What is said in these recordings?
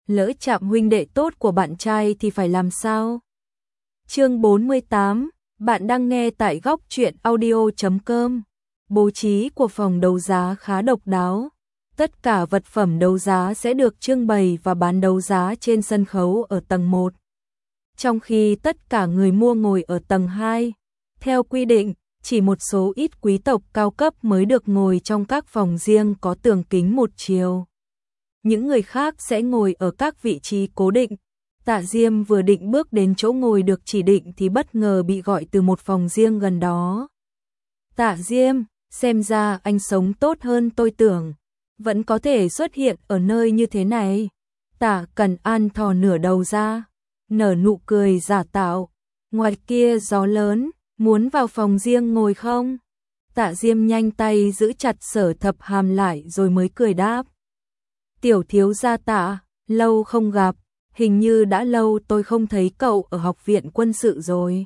lỡ chạm huynh đệ tốt của bạn trai thì phải làm sao? Chương 48, bạn đang nghe tại góc truyện audio.com. Bố trí của phòng đấu giá khá độc đáo. Tất cả vật phẩm đấu giá sẽ được trưng bày và bán đấu giá trên sân khấu ở tầng 1. Trong khi tất cả người mua ngồi ở tầng 2. Theo quy định, chỉ một số ít quý tộc cao cấp mới được ngồi trong các phòng riêng có tường kính một chiều. Những người khác sẽ ngồi ở các vị trí cố định. Tạ Diêm vừa định bước đến chỗ ngồi được chỉ định thì bất ngờ bị gọi từ một phòng riêng gần đó. Tạ Diêm, xem ra anh sống tốt hơn tôi tưởng, vẫn có thể xuất hiện ở nơi như thế này. Tạ Cẩn An thò nửa đầu ra, nở nụ cười giả tạo. Ngoài kia gió lớn, muốn vào phòng riêng ngồi không? Tạ Diêm nhanh tay giữ chặt Sở Thập Hàm lại rồi mới cười đáp. Tiểu thiếu gia Tạ, lâu không gặp, hình như đã lâu tôi không thấy cậu ở học viện quân sự rồi.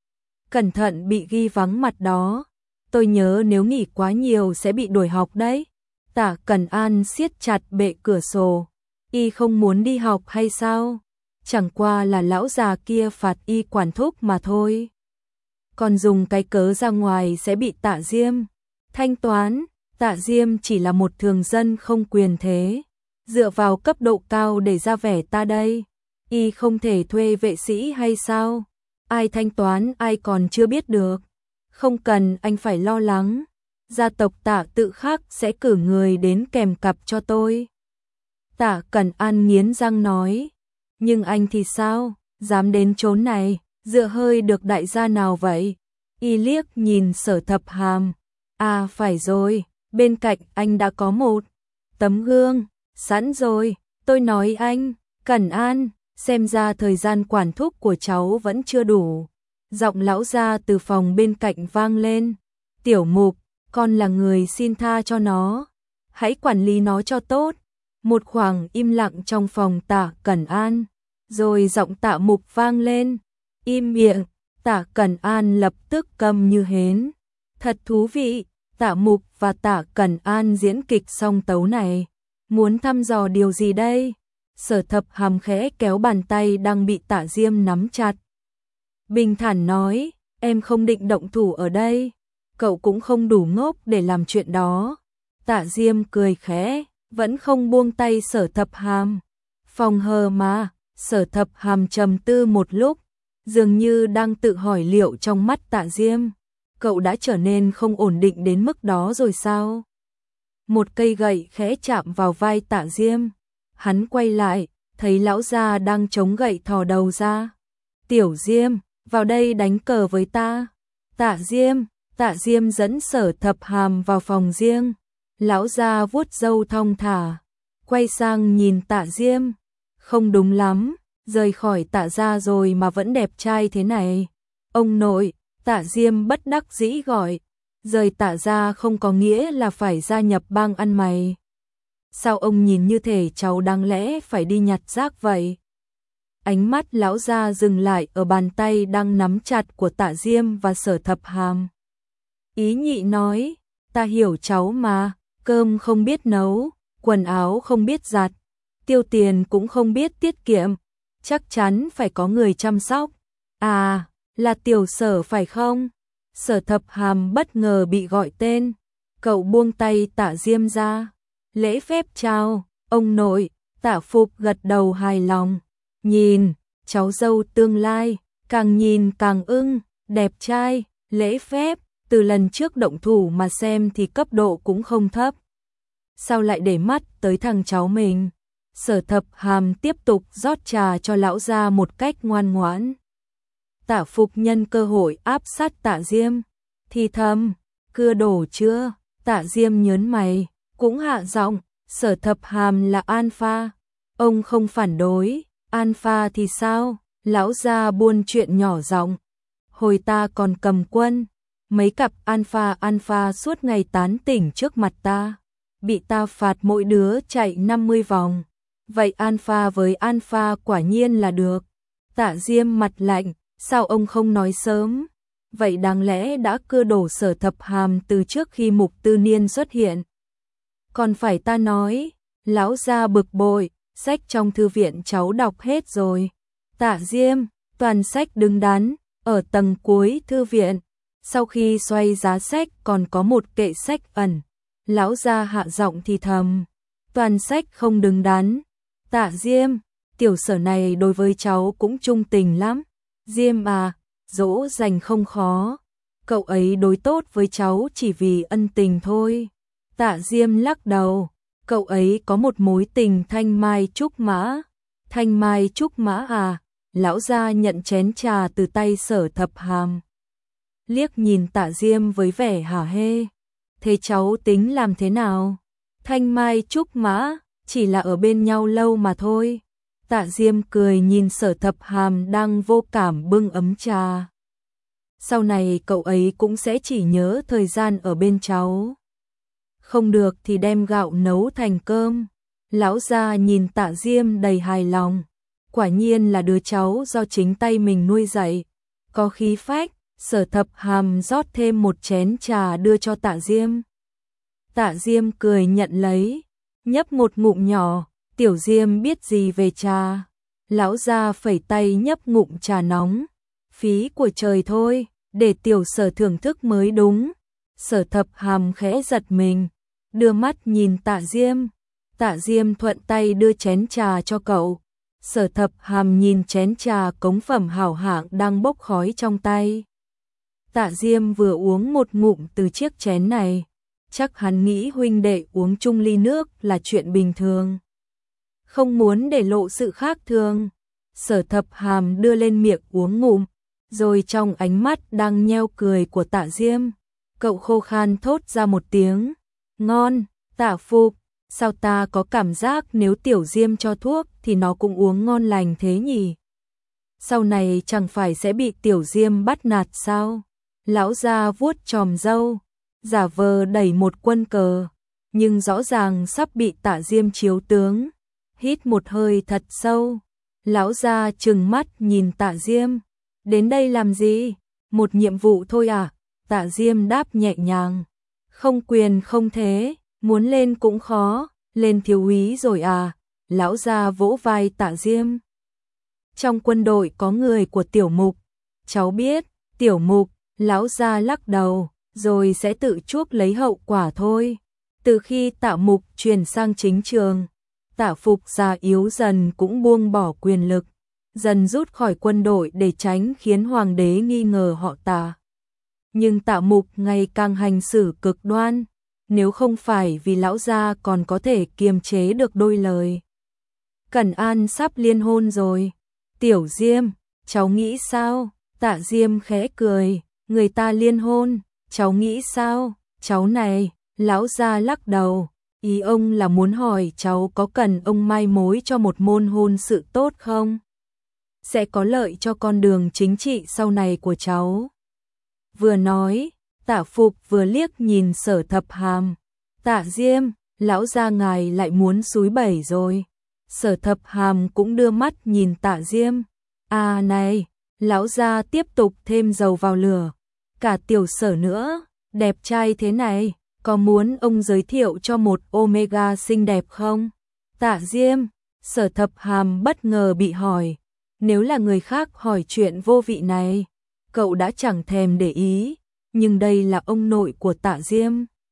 Cẩn thận bị ghi vắng mặt đó, tôi nhớ nếu nghỉ quá nhiều sẽ bị đuổi học đấy. Tạ Cẩn An siết chặt bệ cửa sổ, y không muốn đi học hay sao? Chẳng qua là lão già kia phạt y quản thúc mà thôi. Còn dùng cái cớ ra ngoài sẽ bị Tạ Diêm thanh toán. Tạ Diêm chỉ là một thường dân không quyền thế, dựa vào cấp độ cao để ra vẻ ta đây. Y không thể thuê vệ sĩ hay sao? Ai thanh toán ai còn chưa biết được. Không cần anh phải lo lắng, gia tộc Tạ tự khắc sẽ cử người đến kèm cặp cho tôi. Tạ Cẩn An nghiến răng nói. Nhưng anh thì sao, dám đến chốn này, dựa hơi được đại gia nào vậy? Y liếc nhìn Sở Thập Hàm. À phải rồi, bên cạnh anh đã có một tấm gương, sẵn rồi, tôi nói anh, Cẩn An, xem ra thời gian quản thúc của cháu vẫn chưa đủ. Giọng lão gia từ phòng bên cạnh vang lên. Tiểu Mục, con là người xin tha cho nó, hãy quản lý nó cho tốt. Một khoảng im lặng trong phòng Tạ Cẩn An, rồi giọng Tạ Mục vang lên. Im miệng. Tạ Cẩn An lập tức câm như hến. Thật thú vị, Tạ Mục và Tạ Cẩn An diễn kịch song tấu này. Muốn thăm dò điều gì đây? Sở Thập Hàm khẽ kéo bàn tay đang bị Tạ Diêm nắm chặt. Bình thản nói, em không định động thủ ở đây. Cậu cũng không đủ ngốc để làm chuyện đó. Tạ Diêm cười khẽ, vẫn không buông tay Sở Thập Hàm. Phòng hờ mà. Sở Thập Hàm trầm tư một lúc, dường như đang tự hỏi liệu trong mắt Tạ Diêm, cậu đã trở nên không ổn định đến mức đó rồi sao? Một cây gậy khẽ chạm vào vai Tạ Diêm. Hắn quay lại, thấy lão già đang chống gậy thò đầu ra. Tiểu Diêm, vào đây đánh cờ với ta. Tạ Diêm dẫn Sở Thập Hàm vào phòng riêng. Lão già vuốt râu thong thả, quay sang nhìn Tạ Diêm. Không đúng lắm, rời khỏi Tạ gia rồi mà vẫn đẹp trai thế này. Ông nội, Tạ Diêm bất đắc dĩ gọi. Rời Tạ gia không có nghĩa là phải gia nhập bang ăn mày. Sao ông nhìn như thể cháu đáng lẽ phải đi nhặt rác vậy? Ánh mắt lão gia dừng lại ở bàn tay đang nắm chặt của Tạ Diêm và Sở Thập Hàm. Ý nhị nói, ta hiểu cháu mà, cơm không biết nấu, quần áo không biết giặt, tiêu tiền cũng không biết tiết kiệm, chắc chắn phải có người chăm sóc. À, là Tiểu Sở phải không? Sở Thập Hàm bất ngờ bị gọi tên. Cậu buông tay Tạ Diêm ra, lễ phép chào, ông nội. Tạ Phục gật đầu hài lòng. Nhìn, cháu dâu tương lai, càng nhìn càng ưng, đẹp trai, lễ phép, từ lần trước động thủ mà xem thì cấp độ cũng không thấp. Sao lại để mắt tới thằng cháu mình? Sở Thập Hàm tiếp tục rót trà cho lão gia một cách ngoan ngoãn. Tạ Phục nhân cơ hội áp sát Tạ Diêm, thì thầm, cưa đổ chưa? Tạ Diêm nhớn mày, cũng hạ giọng, Sở Thập Hàm là alpha, ông không phản đối. Alpha thì sao? Lão gia buôn chuyện nhỏ giọng. Hồi ta còn cầm quân, mấy cặp alpha suốt ngày tán tỉnh trước mặt ta, bị ta phạt mỗi đứa chạy 50 vòng. Vậy alpha với alpha quả nhiên là được. Tạ Diêm mặt lạnh, sao ông không nói sớm? Vậy đáng lẽ đã cưa đổ Sở Thập Hàm từ trước khi Mục Tư Niên xuất hiện. Còn phải ta nói, lão gia bực bội, sách trong thư viện cháu đọc hết rồi. Tạ Diêm, toàn sách đứng đắn, ở tầng cuối thư viện. Sau khi xoay giá sách còn có một kệ sách ẩn. Lão gia hạ giọng thì thầm, toàn sách không đứng đắn. Tạ Diêm, tiểu Sở này đối với cháu cũng trung tình lắm. Diêm à, dỗ dành không khó. Cậu ấy đối tốt với cháu chỉ vì ân tình thôi. Tạ Diêm lắc đầu, cậu ấy có một mối tình thanh mai trúc mã. Thanh mai trúc mã à? Lão gia nhận chén trà từ tay Sở Thập Hàm. Liếc nhìn Tạ Diêm với vẻ hả hê. Thế cháu tính làm thế nào? Thanh mai trúc mã, chỉ là ở bên nhau lâu mà thôi. Tạ Diêm cười nhìn Sở Thập Hàm đang vô cảm bưng ấm trà. Sau này cậu ấy cũng sẽ chỉ nhớ thời gian ở bên cháu. Không được thì đem gạo nấu thành cơm. Lão gia nhìn Tạ Diêm đầy hài lòng. Quả nhiên là đứa cháu do chính tay mình nuôi dạy. Có khí phách. Sở Thập Hàm rót thêm một chén trà đưa cho Tạ Diêm. Tạ Diêm cười nhận lấy, nhấp một ngụm nhỏ. Tiểu Diêm biết gì về trà? Lão gia phẩy tay nhấp ngụm trà nóng. Phí của trời thôi, để tiểu Sở thưởng thức mới đúng. Sở Thập Hàm khẽ giật mình, đưa mắt nhìn Tạ Diêm. Tạ Diêm thuận tay đưa chén trà cho cậu. Sở Thập Hàm nhìn chén trà cống phẩm hảo hạng đang bốc khói trong tay. Tạ Diêm vừa uống một ngụm từ chiếc chén này, chắc hắn nghĩ huynh đệ uống chung ly nước là chuyện bình thường. Không muốn để lộ sự khác thường, Sở Thập Hàm đưa lên miệng uống ngụm, rồi trong ánh mắt đang nheo cười của Tạ Diêm, cậu khô khan thốt ra một tiếng, ngon. Tạ Phục, sao ta có cảm giác nếu Tiểu Diêm cho thuốc thì nó cũng uống ngon lành thế nhỉ? Sau này chẳng phải sẽ bị Tiểu Diêm bắt nạt sao? Lão gia vuốt chòm râu, giả vờ đẩy một quân cờ, nhưng rõ ràng sắp bị Tạ Diêm chiếu tướng. Hít một hơi thật sâu, lão gia trừng mắt nhìn Tạ Diêm. Đến đây làm gì? Một nhiệm vụ thôi à? Tạ Diêm đáp nhẹ nhàng. Không quyền không thế, muốn lên cũng khó, lên thiếu úy rồi à? Lão gia vỗ vai Tạ Diêm. Trong quân đội có người của Tiểu Mục. Cháu biết, Tiểu Mục. Lão gia lắc đầu, rồi sẽ tự chuốc lấy hậu quả thôi. Từ khi Tạ Mục chuyển sang chính trường, Tạ Phục già yếu dần cũng buông bỏ quyền lực, dần rút khỏi quân đội để tránh khiến hoàng đế nghi ngờ họ Tạ. Nhưng Tạ Mục ngày càng hành xử cực đoan, nếu không phải vì lão gia còn có thể kiềm chế được đôi lời. Cẩn An sắp liên hôn rồi. Tiểu Diêm, cháu nghĩ sao? Tạ Diêm khẽ cười. Người ta liên hôn, cháu nghĩ sao? Cháu này, lão gia lắc đầu, ý ông là muốn hỏi cháu có cần ông mai mối cho một môn hôn sự tốt không? Sẽ có lợi cho con đường chính trị sau này của cháu. Vừa nói, Tạ Phục vừa liếc nhìn Sở Thập Hàm. Tạ Diêm, lão gia ngài lại muốn xúi bẩy rồi. Sở Thập Hàm cũng đưa mắt nhìn Tạ Diêm. À này, lão gia tiếp tục thêm dầu vào lửa. Cả Tiểu Sở nữa, đẹp trai thế này, có muốn ông giới thiệu cho một Omega xinh đẹp không? Tạ Diêm, Sở Thập Hàm bất ngờ bị hỏi. Nếu là người khác hỏi chuyện vô vị này, cậu đã chẳng thèm để ý, nhưng đây là ông nội của Tạ Diêm.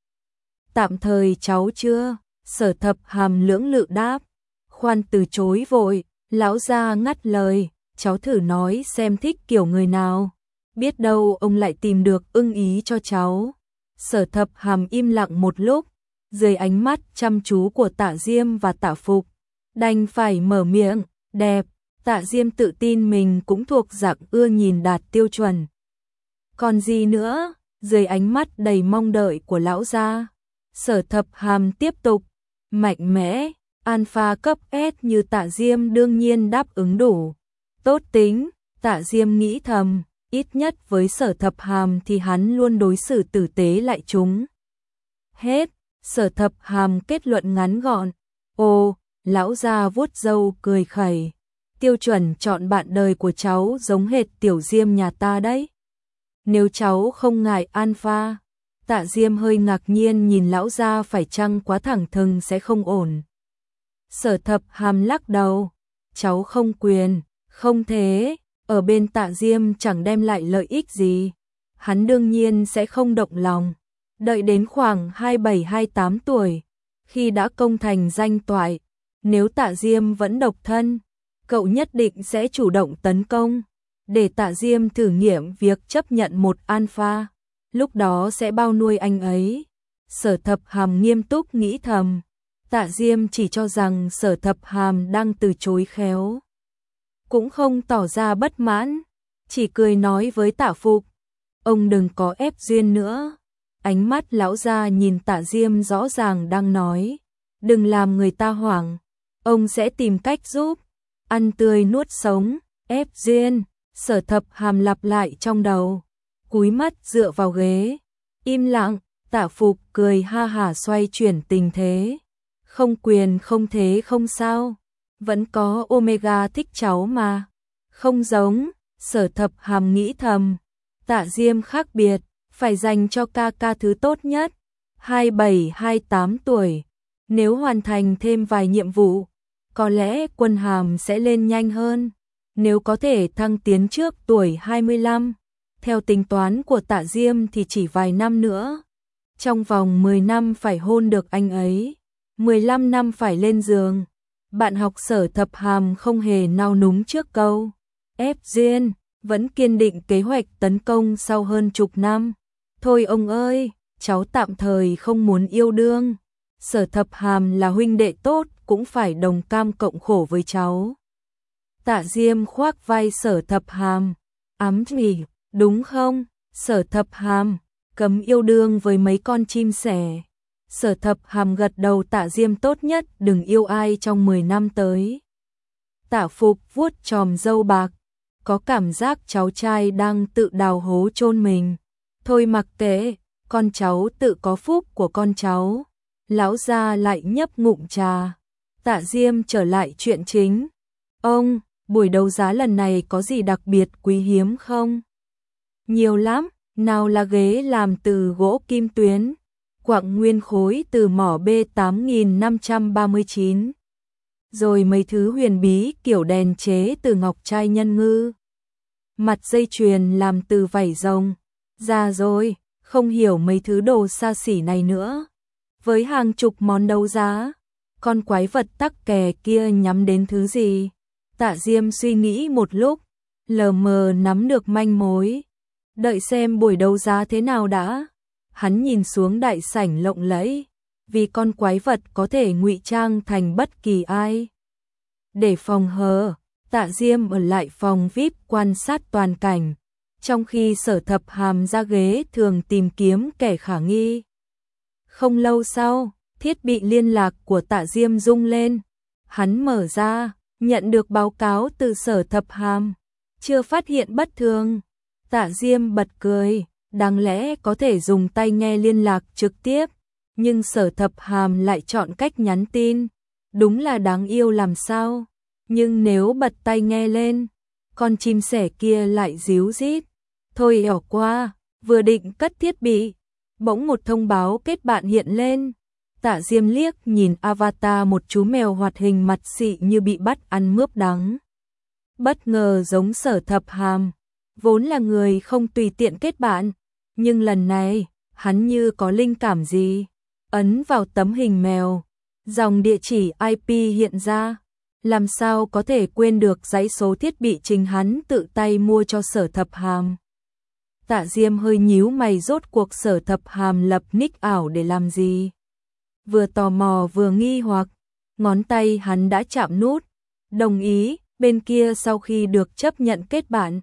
Tạm thời cháu chưa? Sở Thập Hàm lưỡng lự đáp. Khoan từ chối vội, lão gia ngắt lời, cháu thử nói xem thích kiểu người nào. Biết đâu ông lại tìm được ưng ý cho cháu. Sở Thập Hàm im lặng một lúc, dưới ánh mắt chăm chú của Tạ Diêm và Tạ Phục, đành phải mở miệng, đẹp. Tạ Diêm tự tin mình cũng thuộc dạng ưa nhìn đạt tiêu chuẩn. Còn gì nữa? Dưới ánh mắt đầy mong đợi của lão gia, Sở Thập Hàm tiếp tục, mạnh mẽ, alpha cấp S như Tạ Diêm đương nhiên đáp ứng đủ. Tốt tính, Tạ Diêm nghĩ thầm, ít nhất với Sở Thập Hàm thì hắn luôn đối xử tử tế lại chúng. Hết, Sở Thập Hàm kết luận ngắn gọn. Ồ, lão gia vuốt râu cười khẩy. Tiêu chuẩn chọn bạn đời của cháu giống hệt Tiểu Diêm nhà ta đấy. Nếu cháu không ngại alpha. Tạ Diêm hơi ngạc nhiên nhìn lão gia, phải chăng quá thẳng thừng sẽ không ổn. Sở Thập Hàm lắc đầu, cháu không quyền, không thế, ở bên Tạ Diêm chẳng đem lại lợi ích gì. Hắn đương nhiên sẽ không động lòng. Đợi đến khoảng 27-28 tuổi, khi đã công thành danh toại, nếu Tạ Diêm vẫn độc thân, cậu nhất định sẽ chủ động tấn công, để Tạ Diêm thử nghiệm việc chấp nhận một alpha, lúc đó sẽ bao nuôi anh ấy. Sở Thập Hàm nghiêm túc nghĩ thầm, Tạ Diêm chỉ cho rằng Sở Thập Hàm đang từ chối khéo, cũng không tỏ ra bất mãn, chỉ cười nói với Tạ Phục, ông đừng có ép duyên nữa. Ánh mắt lão gia nhìn Tạ Diêm rõ ràng đang nói, đừng làm người ta hoảng, ông sẽ tìm cách giúp. Ăn tươi nuốt sống, ép duyên, Sở Thập Hàm lặp lại trong đầu, cúi mắt dựa vào ghế, im lặng. Tạ Phục cười ha hả xoay chuyển tình thế, không quyền không thế không sao, vẫn có Omega thích cháu mà. Không giống, Sở Thập Hàm nghĩ thầm, Tạ Diêm khác biệt, phải dành cho ca ca thứ tốt nhất. 27-28 tuổi, nếu hoàn thành thêm vài nhiệm vụ, có lẽ quân hàm sẽ lên nhanh hơn. Nếu có thể thăng tiến trước tuổi 25, theo tính toán của Tạ Diêm thì chỉ vài năm nữa. Trong vòng 10 năm phải hôn được anh ấy, 15 năm phải lên giường. Bạn học Sở Thập Hàm không hề nao núng trước câu ép duyên, vẫn kiên định kế hoạch tấn công sau hơn chục năm. Thôi ông ơi, cháu tạm thời không muốn yêu đương. Sở Thập Hàm là huynh đệ tốt, cũng phải đồng cam cộng khổ với cháu. Tạ Diêm khoác vai Sở Thập Hàm, ám chỉ, đúng không? Sở Thập Hàm, cấm yêu đương với mấy con chim sẻ. Sở Thập Hàm gật đầu. Tạ Diêm tốt nhất đừng yêu ai trong 10 năm tới. Tạ Phục vuốt chòm râu bạc, có cảm giác cháu trai đang tự đào hố chôn mình. Thôi mặc kệ, con cháu tự có phúc của con cháu. Lão gia lại nhấp ngụm trà. Tạ Diêm trở lại chuyện chính. Ông, buổi đấu giá lần này có gì đặc biệt quý hiếm không? Nhiều lắm, nào là ghế làm từ gỗ kim tuyến, quặng nguyên khối từ mỏ B8539, rồi mấy thứ huyền bí kiểu đèn chế từ ngọc trai nhân ngư, mặt dây chuyền làm từ vảy rồng. Già rồi, không hiểu mấy thứ đồ xa xỉ này nữa. Với hàng chục món đấu giá, con quái vật tắc kè kia nhắm đến thứ gì? Tạ Diêm suy nghĩ một lúc, lờ mờ nắm được manh mối. Đợi xem buổi đấu giá thế nào đã. Hắn nhìn xuống đại sảnh lộng lẫy, vì con quái vật có thể ngụy trang thành bất kỳ ai. Để phòng hờ, Tạ Diêm ở lại phòng VIP quan sát toàn cảnh, trong khi Sở Thập Hàm ra ghế thường tìm kiếm kẻ khả nghi. Không lâu sau, thiết bị liên lạc của Tạ Diêm rung lên. Hắn mở ra, nhận được báo cáo từ Sở Thập Hàm, chưa phát hiện bất thường. Tạ Diêm bật cười, đáng lẽ có thể dùng tai nghe liên lạc trực tiếp, nhưng Sở Thập Hàm lại chọn cách nhắn tin. Đúng là đáng yêu làm sao. Nhưng nếu bật tai nghe lên, con chim sẻ kia lại ríu rít. Thôi ẻo qua, vừa định cất thiết bị, bỗng một thông báo kết bạn hiện lên. Tạ Diêm liếc nhìn avatar một chú mèo hoạt hình mặt xị như bị bắt ăn mướp đắng. Bất ngờ giống Sở Thập Hàm, vốn là người không tùy tiện kết bạn, nhưng lần này, hắn như có linh cảm gì. Ấn vào tấm hình mèo, dòng địa chỉ IP hiện ra. Làm sao có thể quên được dãy số thiết bị chính hắn tự tay mua cho Sở Thập Hàm. Tạ Diêm hơi nhíu mày, rốt cuộc Sở Thập Hàm lập nick ảo để làm gì? Vừa tò mò vừa nghi hoặc, ngón tay hắn đã chạm nút đồng ý. Bên kia sau khi được chấp nhận kết bạn,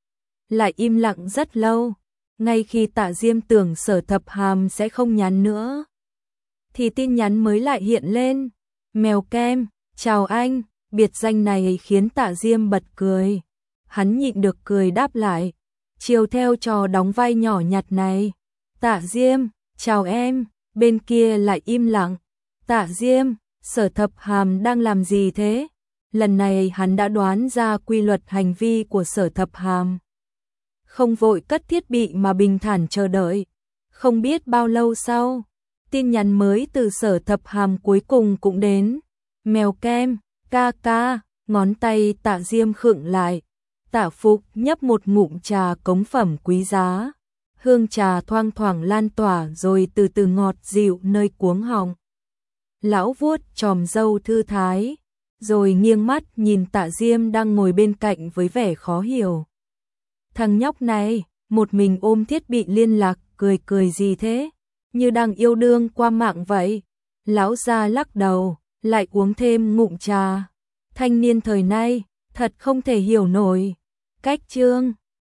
lại im lặng rất lâu. Ngay khi Tạ Diêm tưởng Sở Thập Hàm sẽ không nhắn nữa, thì tin nhắn mới lại hiện lên. Mèo kem, chào anh. Biệt danh này khiến Tạ Diêm bật cười. Hắn nhịn được cười đáp lại, chiều theo trò đóng vai nhỏ nhặt này. Tạ Diêm, chào em. Bên kia lại im lặng. Tạ Diêm, Sở Thập Hàm đang làm gì thế? Lần này hắn đã đoán ra quy luật hành vi của Sở Thập Hàm. Không vội cất thiết bị mà bình thản chờ đợi. Không biết bao lâu sau, tin nhắn mới từ Sở Thập Hàm cuối cùng cũng đến. Mèo kem, ca ca, ngón tay Tạ Diêm khựng lại. Tạ Phục nhấp một ngụm trà cống phẩm quý giá. Hương trà thoang thoảng lan tỏa rồi từ từ ngọt dịu nơi cuống họng. Lão vuốt chòm râu thư thái, rồi nghiêng mắt nhìn Tạ Diêm đang ngồi bên cạnh với vẻ khó hiểu. Thằng nhóc này, một mình ôm thiết bị liên lạc, cười cười gì thế? Như đang yêu đương qua mạng vậy. Lão già lắc đầu, lại uống thêm ngụm trà. Thanh niên thời nay, thật không thể hiểu nổi. Cách chương